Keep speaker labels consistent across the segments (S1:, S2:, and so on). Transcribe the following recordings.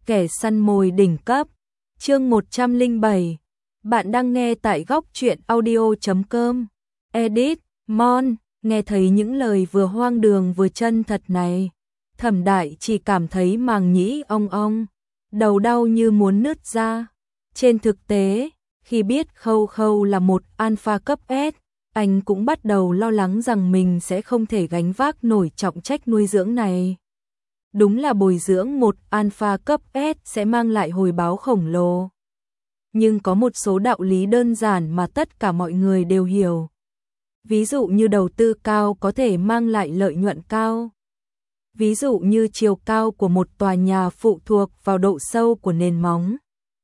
S1: Kẻ săn mồi đỉnh cấp. Chương 107. Bạn đang nghe tại góc truyện audio.com. Edit, Mon. Nghe thấy những lời vừa hoang đường vừa chân thật này, Thẩm Đại chỉ cảm thấy màng nhĩ ong ong, đầu đau như muốn nứt ra. Trên thực tế, khi biết Khâu Khâu là một alpha cấp S, anh cũng bắt đầu lo lắng rằng mình sẽ không thể gánh vác nổi trọng trách nuôi dưỡng này. Đúng là bồi dưỡng một alpha cấp S sẽ mang lại hồi báo khổng lồ. Nhưng có một số đạo lý đơn giản mà tất cả mọi người đều hiểu. Ví dụ như đầu tư cao có thể mang lại lợi nhuận cao. Ví dụ như chiều cao của một tòa nhà phụ thuộc vào độ sâu của nền móng.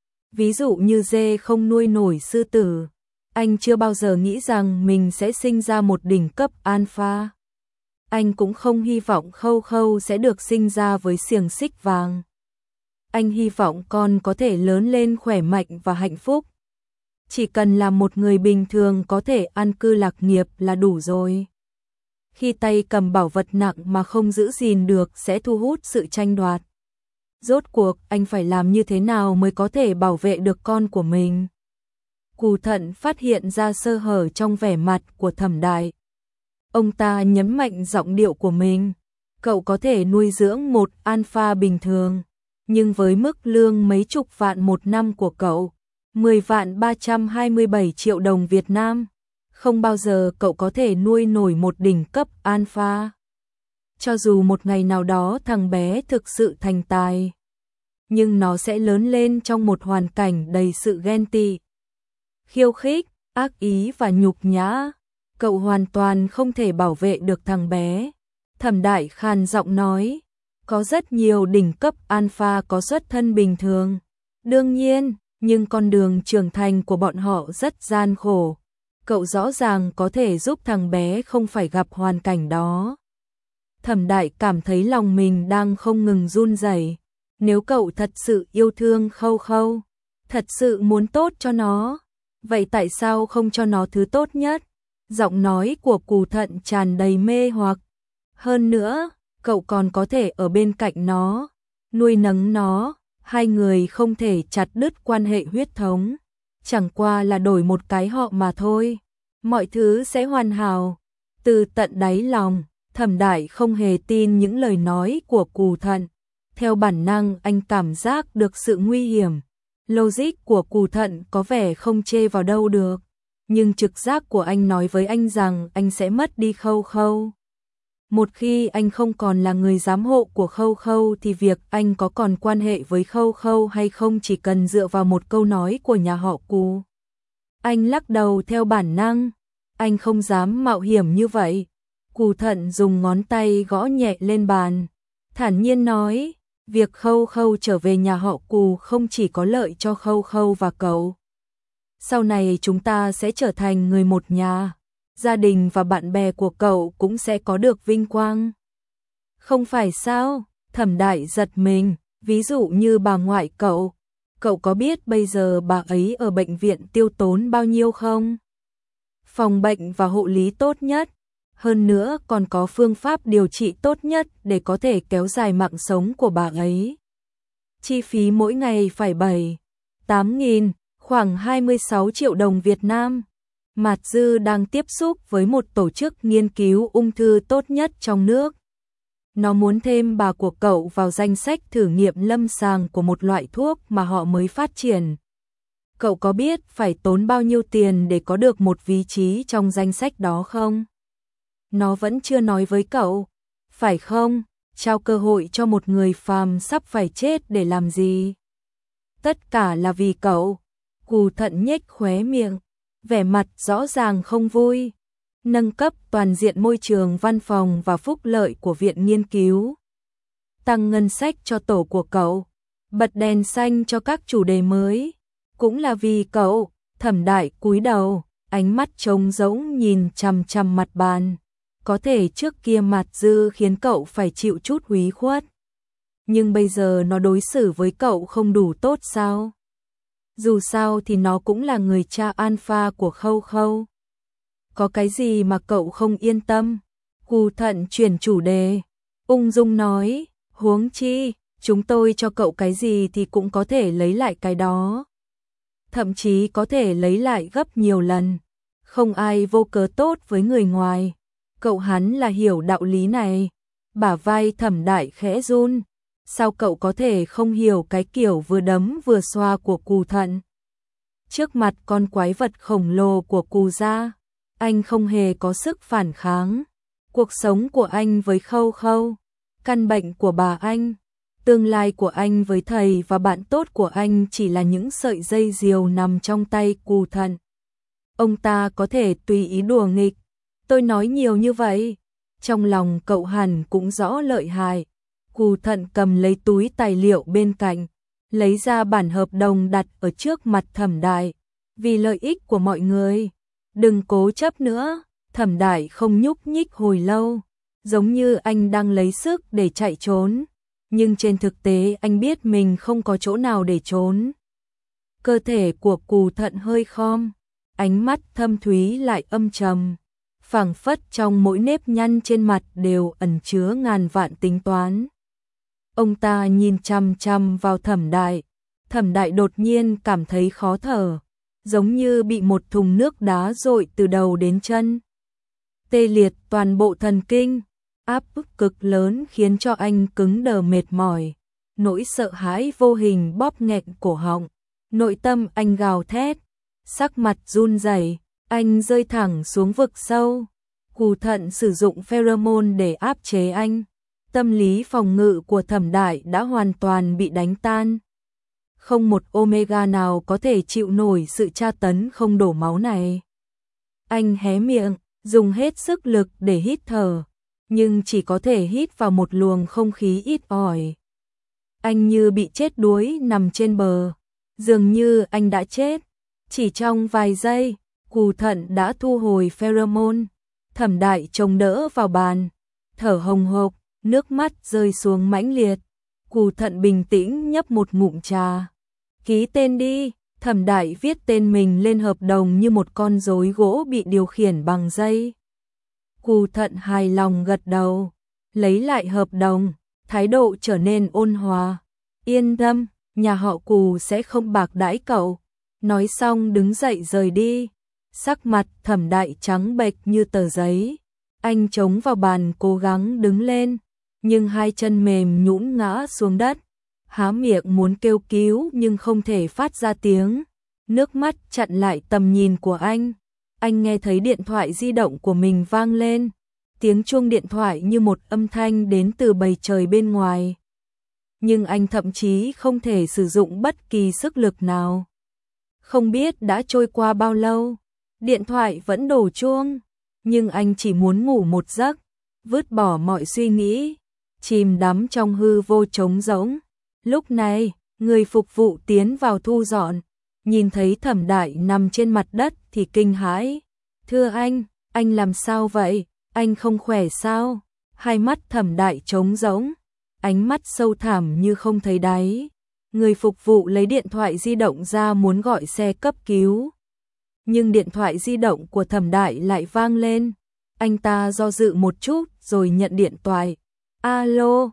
S1: Ví dụ như dê không nuôi nổi sư tử. Anh chưa bao giờ nghĩ rằng mình sẽ sinh ra một đỉnh cấp alpha. Anh cũng không hy vọng Khâu Khâu sẽ được sinh ra với xiềng xích vàng. Anh hy vọng con có thể lớn lên khỏe mạnh và hạnh phúc. Chỉ cần là một người bình thường có thể an cư lạc nghiệp là đủ rồi. Khi tay cầm bảo vật nặng mà không giữ gìn được sẽ thu hút sự tranh đoạt. Rốt cuộc anh phải làm như thế nào mới có thể bảo vệ được con của mình? Cù Thận phát hiện ra sơ hở trong vẻ mặt của Thẩm Đại. Ông ta nhấn mạnh giọng điệu của mình. Cậu có thể nuôi dưỡng một alpha bình thường, nhưng với mức lương mấy chục vạn một năm của cậu, 10 vạn 327 triệu đồng Việt Nam, không bao giờ cậu có thể nuôi nổi một đỉnh cấp alpha. Cho dù một ngày nào đó thằng bé thực sự thành tài, nhưng nó sẽ lớn lên trong một hoàn cảnh đầy sự ghen tị, khiêu khích, ác ý và nhục nhã. Cậu hoàn toàn không thể bảo vệ được thằng bé. Thẩm Đại khàn giọng nói, có rất nhiều đỉnh cấp alpha có xuất thân bình thường. Đương nhiên, nhưng con đường trưởng thành của bọn họ rất gian khổ. Cậu rõ ràng có thể giúp thằng bé không phải gặp hoàn cảnh đó. Thẩm Đại cảm thấy lòng mình đang không ngừng run rẩy. Nếu cậu thật sự yêu thương Khâu Khâu, thật sự muốn tốt cho nó, vậy tại sao không cho nó thứ tốt nhất? Giọng nói của Cù Thận tràn đầy mê hoặc. Hơn nữa, cậu còn có thể ở bên cạnh nó, nuôi nấng nó, hai người không thể chặt đứt quan hệ huyết thống. Chẳng qua là đổi một cái họ mà thôi. Mọi thứ sẽ hoàn hảo. Từ tận đáy lòng, Thẩm Đại không hề tin những lời nói của Cù Thận. Theo bản năng anh cảm giác được sự nguy hiểm. Logic của Cù Thận có vẻ không chê vào đâu được. Nhưng trực giác của anh nói với anh rằng anh sẽ mất đi Khâu Khâu. Một khi anh không còn là người giám hộ của Khâu Khâu thì việc anh có còn quan hệ với Khâu Khâu hay không chỉ cần dựa vào một câu nói của nhà họ Cù. Anh lắc đầu theo bản năng. Anh không dám mạo hiểm như vậy. Cù Thận dùng ngón tay gõ nhẹ lên bàn, thản nhiên nói, việc Khâu Khâu trở về nhà họ Cù không chỉ có lợi cho Khâu Khâu và cậu. Sau này chúng ta sẽ trở thành người một nhà, gia đình và bạn bè của cậu cũng sẽ có được vinh quang. Không phải sao? Thẩm Đại giật mình, ví dụ như bà ngoại cậu có biết bây giờ bà ấy ở bệnh viện tiêu tốn bao nhiêu không? Phòng bệnh và hộ lý tốt nhất, hơn nữa còn có phương pháp điều trị tốt nhất để có thể kéo dài mạng sống của bà ấy. Chi phí mỗi ngày phải 7-8 nghìn, khoảng 26 triệu đồng Việt Nam. Mạt Dư đang tiếp xúc với một tổ chức nghiên cứu ung thư tốt nhất trong nước. Nó muốn thêm bà của cậu vào danh sách thử nghiệm lâm sàng của một loại thuốc mà họ mới phát triển. Cậu có biết phải tốn bao nhiêu tiền để có được một vị trí trong danh sách đó không? Nó vẫn chưa nói với cậu, phải không? Trao cơ hội cho một người phàm sắp phải chết để làm gì? Tất cả là vì cậu. Cù Thận nhếch khóe miệng, vẻ mặt rõ ràng không vui. Nâng cấp toàn diện môi trường văn phòng và phúc lợi của viện nghiên cứu. Tăng ngân sách cho tổ của cậu. Bật đèn xanh cho các chủ đề mới. Cũng là vì cậu. Thẩm Đại cúi đầu, ánh mắt trống rỗng nhìn chằm chằm mặt bàn. Có thể trước kia Mạt Dư khiến cậu phải chịu chút úy khuất. Nhưng bây giờ nó đối xử với cậu không đủ tốt sao? Dù sao thì nó cũng là người cha alpha của Khâu Khâu. Có cái gì mà cậu không yên tâm? Cù Thận chuyển chủ đề, ung dung nói, huống chi, chúng tôi cho cậu cái gì thì cũng có thể lấy lại cái đó. Thậm chí có thể lấy lại gấp nhiều lần. Không ai vô cớ tốt với người ngoài. Cậu hắn là hiểu đạo lý này. Bả vai Thẩm Đại khẽ run. Sao cậu có thể không hiểu cái kiểu vừa đấm vừa xoa của Cù Thận? Trước mặt con quái vật khổng lồ của Cù gia, anh không hề có sức phản kháng. Cuộc sống của anh với Khâu Khâu, căn bệnh của bà anh, tương lai của anh với thầy và bạn tốt của anh chỉ là những sợi dây diều nằm trong tay Cù Thận. Ông ta có thể tùy ý đùa nghịch. Tôi nói nhiều như vậy, trong lòng cậu hẳn cũng rõ lợi hại. Cù Thận cầm lấy túi tài liệu bên cạnh, lấy ra bản hợp đồng đặt ở trước mặt Thẩm Đại. Vì lợi ích của mọi người, đừng cố chấp nữa. Thẩm Đại không nhúc nhích hồi lâu, giống như anh đang lấy sức để chạy trốn. Nhưng trên thực tế anh biết mình không có chỗ nào để trốn. Cơ thể của Cù Thận hơi khom, ánh mắt thâm thúy lại âm trầm. Phảng phất trong mỗi nếp nhăn trên mặt đều ẩn chứa ngàn vạn tính toán. Ông ta nhìn chằm chằm vào Thẩm Đại. Thẩm Đại đột nhiên cảm thấy khó thở, giống như bị một thùng nước đá dội từ đầu đến chân. Tê liệt toàn bộ thần kinh, áp bức cực lớn khiến cho anh cứng đờ mệt mỏi. Nỗi sợ hãi vô hình bóp nghẹn cổ họng, nội tâm anh gào thét, sắc mặt run rẩy, anh rơi thẳng xuống vực sâu. Cù Thận sử dụng pheromone để áp chế anh. Tâm lý phòng ngự của Thẩm Đại đã hoàn toàn bị đánh tan. Không một Omega nào có thể chịu nổi sự tra tấn không đổ máu này. Anh hé miệng, dùng hết sức lực để hít thở, nhưng chỉ có thể hít vào một luồng không khí ít ỏi. Anh như bị chết đuối nằm trên bờ, dường như anh đã chết. Chỉ trong vài giây, Cù Thận đã thu hồi pheromone. Thẩm Đại chống đỡ vào bàn, thở hồng hộc, nước mắt rơi xuống mãnh liệt. Cù Thận bình tĩnh nhấp một ngụm trà. Ký tên đi. Thẩm Đại viết tên mình lên hợp đồng như một con rối gỗ bị điều khiển bằng dây. Cù Thận hài lòng gật đầu, lấy lại hợp đồng, thái độ trở nên ôn hòa. Yên tâm, nhà họ Cù sẽ không bạc đãi cậu. Nói xong đứng dậy rời đi. Sắc mặt Thẩm Đại trắng bệch như tờ giấy. Anh chống vào bàn cố gắng đứng lên, nhưng hai chân mềm nhũn ngã xuống đất. Há miệng muốn kêu cứu nhưng không thể phát ra tiếng. Nước mắt chặn lại tầm nhìn của anh. Anh nghe thấy điện thoại di động của mình vang lên. Tiếng chuông điện thoại như một âm thanh đến từ bầu trời bên ngoài. Nhưng anh thậm chí không thể sử dụng bất kỳ sức lực nào. Không biết đã trôi qua bao lâu, điện thoại vẫn đổ chuông. Nhưng anh chỉ muốn ngủ một giấc, vứt bỏ mọi suy nghĩ, chìm đắm trong hư vô trống rỗng. Lúc này, người phục vụ tiến vào thu dọn, nhìn thấy Thẩm Đại nằm trên mặt đất thì kinh hãi. Thưa anh làm sao vậy? Anh không khỏe sao? Hai mắt Thẩm Đại trống rỗng, ánh mắt sâu thẳm như không thấy đáy. Người phục vụ lấy điện thoại di động ra muốn gọi xe cấp cứu. Nhưng điện thoại di động của Thẩm Đại lại vang lên. Anh ta do dự một chút rồi nhận điện thoại. Alo,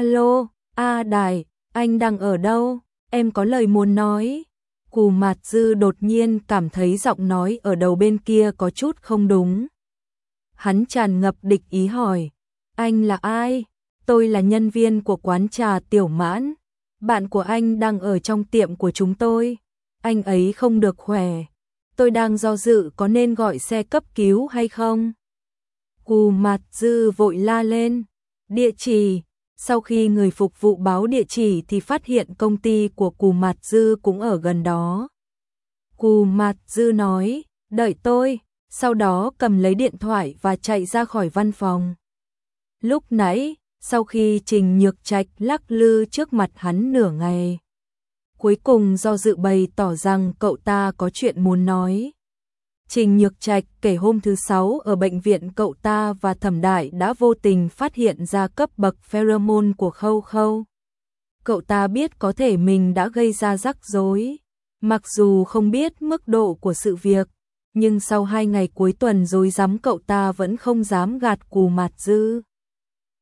S1: Đại, anh đang ở đâu? Em có lời muốn nói. Cù Mạt Dư đột nhiên cảm thấy giọng nói ở đầu bên kia có chút không đúng. Hắn tràn ngập địch ý hỏi. Anh là ai? Tôi là nhân viên của quán trà Tiểu Mãn. Bạn của anh đang ở trong tiệm của chúng tôi. Anh ấy không được khỏe. Tôi đang do dự có nên gọi xe cấp cứu hay không. Cù Mạt Dư vội la lên. Địa chỉ. Sau khi người phục vụ báo địa chỉ thì phát hiện công ty của Cù Mạt Dư cũng ở gần đó. Cù Mạt Dư nói, đợi tôi, sau đó cầm lấy điện thoại và chạy ra khỏi văn phòng. Lúc nãy, sau khi Trình Nhược Trạch lắc lư trước mặt hắn nửa ngày, cuối cùng do dự bày tỏ rằng cậu ta có chuyện muốn nói. Trình Nhược Trạch kể hôm thứ 6 ở bệnh viện cậu ta và Thẩm Đại đã vô tình phát hiện ra cấp bậc pheromone của Khâu Khâu. Cậu ta biết có thể mình đã gây ra rắc rối, mặc dù không biết mức độ của sự việc, nhưng sau 2 ngày cuối tuần rối rắm cậu ta vẫn không dám gạt Cù Mạt Dư.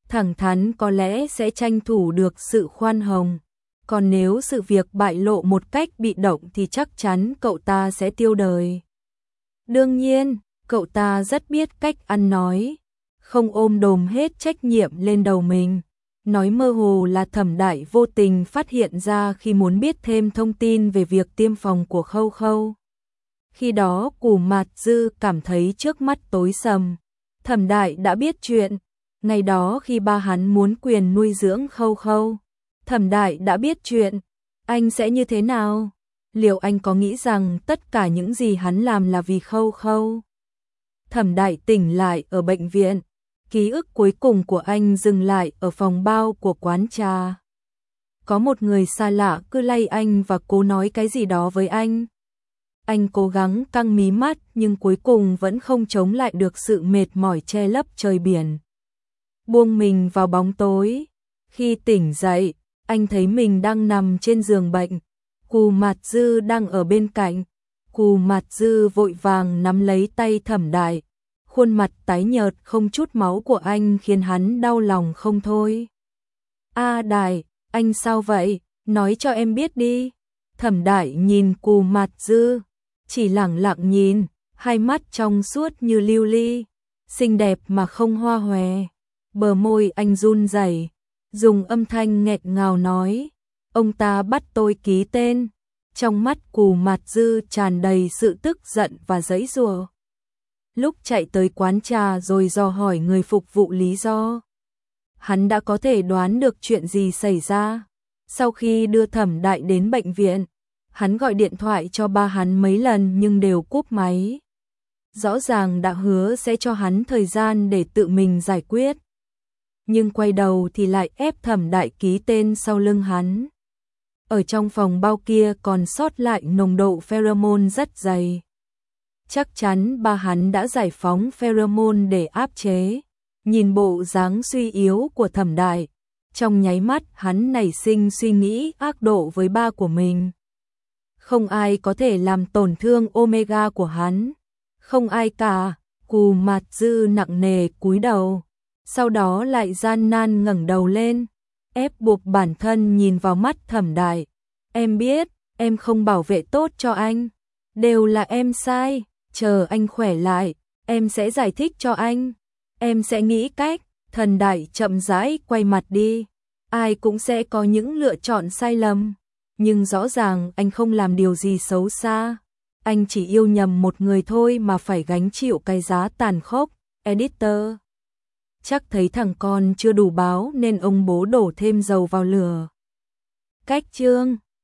S1: thẳng thắn có lẽ sẽ tranh thủ được sự khoan hồng. Còn nếu sự việc bại lộ một cách bị động thì chắc chắn cậu ta sẽ tiêu đời. Đương nhiên, cậu ta rất biết cách ăn nói, không ôm đồm hết trách nhiệm lên đầu mình. Nói mơ hồ là Thẩm Đại vô tình phát hiện ra khi muốn biết thêm thông tin về việc tiêm phòng của Khâu Khâu. Khi đó Cù Mạt Dư cảm thấy trước mắt tối sầm. Thẩm Đại đã biết chuyện. Ngày đó khi ba hắn muốn quyền nuôi dưỡng Khâu Khâu, Thẩm Đại đã biết chuyện. Anh sẽ như thế nào? Liệu anh có nghĩ rằng tất cả những gì hắn làm là vì Khâu Khâu? Thẩm Đại tỉnh lại ở bệnh viện. Ký ức cuối cùng của anh dừng lại ở phòng bao của quán trà. Có một người xa lạ cứ lay anh và cố nói cái gì đó với anh. Anh cố gắng căng mí mắt nhưng cuối cùng vẫn không chống lại được sự mệt mỏi che lấp trời biển. Buông mình vào bóng tối. Khi tỉnh dậy, anh thấy mình đang nằm trên giường bệnh. Cù Mạt Dư đang ở bên cạnh. Cù Mạt Dư vội vàng nắm lấy tay Thẩm Đại. Khuôn mặt tái nhợt không chút máu của anh khiến hắn đau lòng không thôi. A Đại, anh sao vậy? Nói cho em biết đi. Thẩm Đại nhìn Cù Mạt Dư, chỉ lẳng lặng nhìn, hai mắt trong suốt như lưu ly, xinh đẹp mà không hoa hòe. Bờ môi anh run rẩy, dùng âm thanh nghẹt ngào nói, ông ta bắt tôi ký tên. Trong mắt Cù Mạt Dư tràn đầy sự tức giận và giãy giụa. Lúc chạy tới quán trà rồi dò hỏi người phục vụ lý do, hắn đã có thể đoán được chuyện gì xảy ra. Sau khi đưa Thẩm Đại đến bệnh viện, hắn gọi điện thoại cho ba hắn mấy lần nhưng đều cúp máy. Rõ ràng đã hứa sẽ cho hắn thời gian để tự mình giải quyết. Nhưng quay đầu thì lại ép Thẩm Đại ký tên sau lưng hắn. Ở trong phòng bao kia còn sót lại nồng độ pheromone rất dày. Chắc chắn ba hắn đã giải phóng pheromone để áp chế. Nhìn bộ dáng suy yếu của Thẩm Đại, trong nháy mắt hắn nảy sinh suy nghĩ ác độ với ba của mình. Không ai có thể làm tổn thương Omega của hắn. Không ai cả. Cù Mạt Dư nặng nề cúi đầu, sau đó lại gian nan ngẩng đầu lên, ép buộc bản thân nhìn vào mắt Thẩm Đại. Em biết, em không bảo vệ tốt cho anh. Đều là em sai. Chờ anh khỏe lại, em sẽ giải thích cho anh. Em sẽ nghĩ cách. Thần Đại chậm rãi quay mặt đi. Ai cũng sẽ có những lựa chọn sai lầm. Nhưng rõ ràng anh không làm điều gì xấu xa. Anh chỉ yêu nhầm một người thôi mà phải gánh chịu cái giá tàn khốc. Editor. Chắc thấy thằng con chưa đủ báo nên ông bố đổ thêm dầu vào lửa. Cách chương